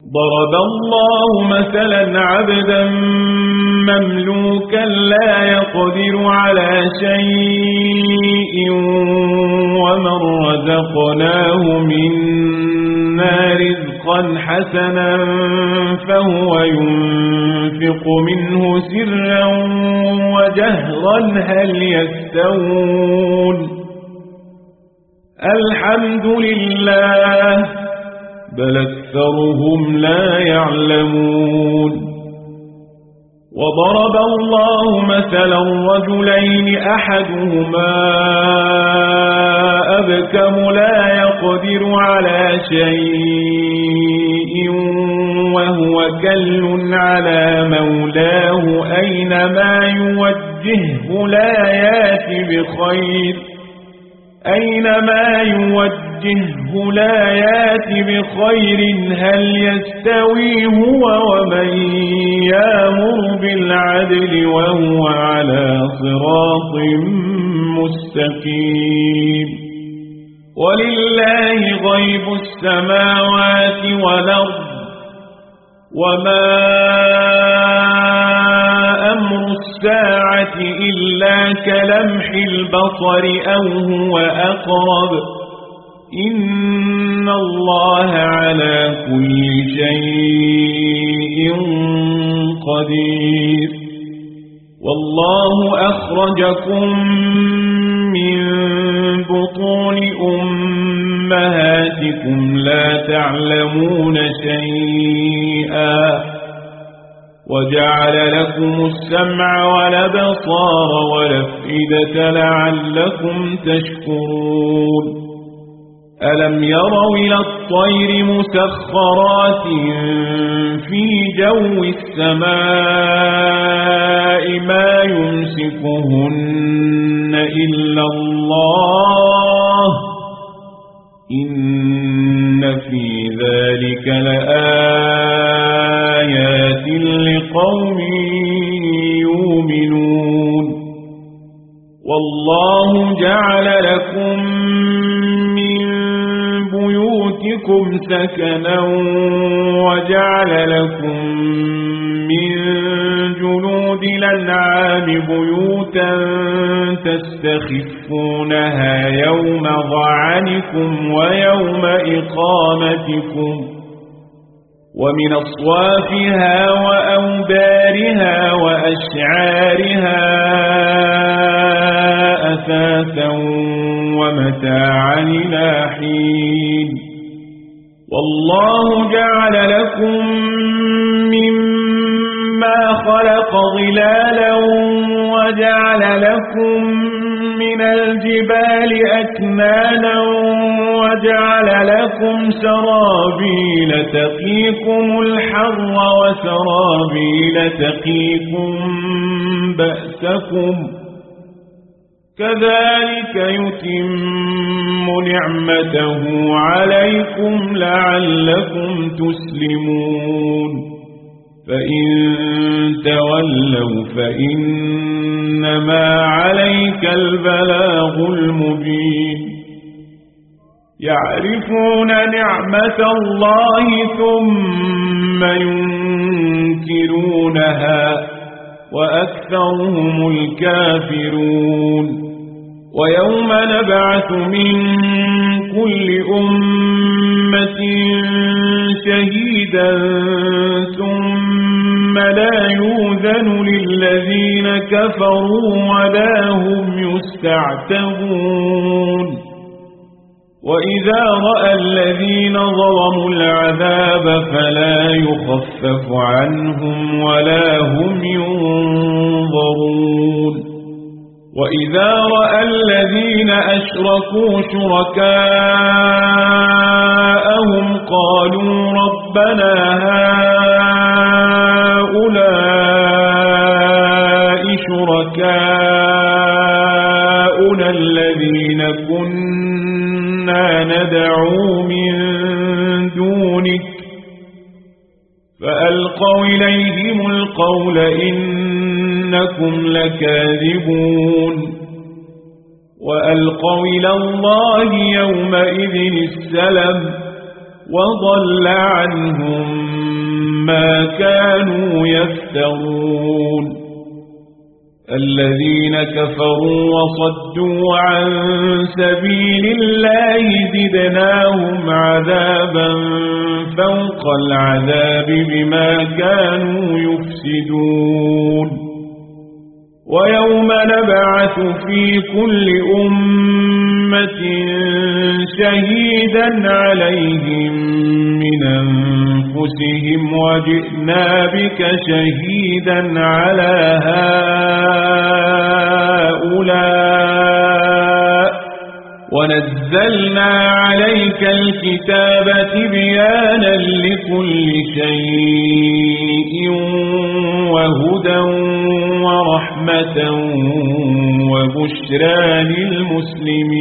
ضرب الله مثلا عبدا مملوكا لا يقدر على شيء ومن رزقناه منا رزقا حسنا فهو ينفق منه سرا وجهرا هل يستوون الحمد لله بل أكثرهم لا يعلمون وضرب الله مثلا رجلين أحدهما أبكم لا يقدر على شيء وهو كل على مولاه أينما يوجهه لا يأتي بخير هل يستوي هو ومن يأمر بالعدل وهو على صراط مستقيم ولله غيب السماوات والأرض وما أمر الساعة إلا كلمح البصر أو هو أقرب إن الله على كل شيء قدير والله أخرجكم من بطون أمهاتكم لا تعلمون شيئا وجعل لكم السمع والأبصار والأفئدة لعلكم تشكرون ألم يروا إلى الطير مسخرات في جو السماء ما يمسكهن إلا الله إن في ذلك لآيات لقوم يؤمنون والله جعل لكم من بيوتكم سكنا وجعل لكم من جلود الأنعام بيوتا تستخفونها يوم ظعنكم ويوم إقامتكم ومن أصوافها وأوبارها وأشعارها أثاثا ومتاعا إلى حين والله جعل لكم مما خلق ظلالا وجعل لكم من الجبال أكنانا وجعل لكم سرابيل تقيكم الحر وسرابيل تقيكم بأسكم كذلك يتم نعمته عليكم لعلكم تسلمون فإن تولوا فإنما عليك البلاغ المبين يعرفون نعمة الله ثم ينكرونها وأكثرهم الكافرون ويوم نبعث من كل أمة شهيدا ثم لا يؤذن للذين كفروا ولا هم يستعتبون وإذا رأى الذين ظلموا العذاب فلا يخفف عنهم ولا هم ينظرون وإذا رأى الذين أشركوا شركاءهم قالوا ربنا هؤلاء شركاؤنا الذين كنا ندعو من دونك فألقوا إليهم القول إنكم لكاذبون وألقوا إلى الله يومئذ السلم وضل عنهم ما كانوا يفترون الذين كفروا وصدوا عن سبيل الله زدناهم عذابا فوق العذاب بما كانوا يفسدون ويوم نبعث في كل أمة شهيدا عليهم من أنفسهم وجئنا بك شهيدا على هؤلاء ونزلنا عليك الكتاب تبيانا لكل شيء وهدى ورحمة وبشرى للمسلمين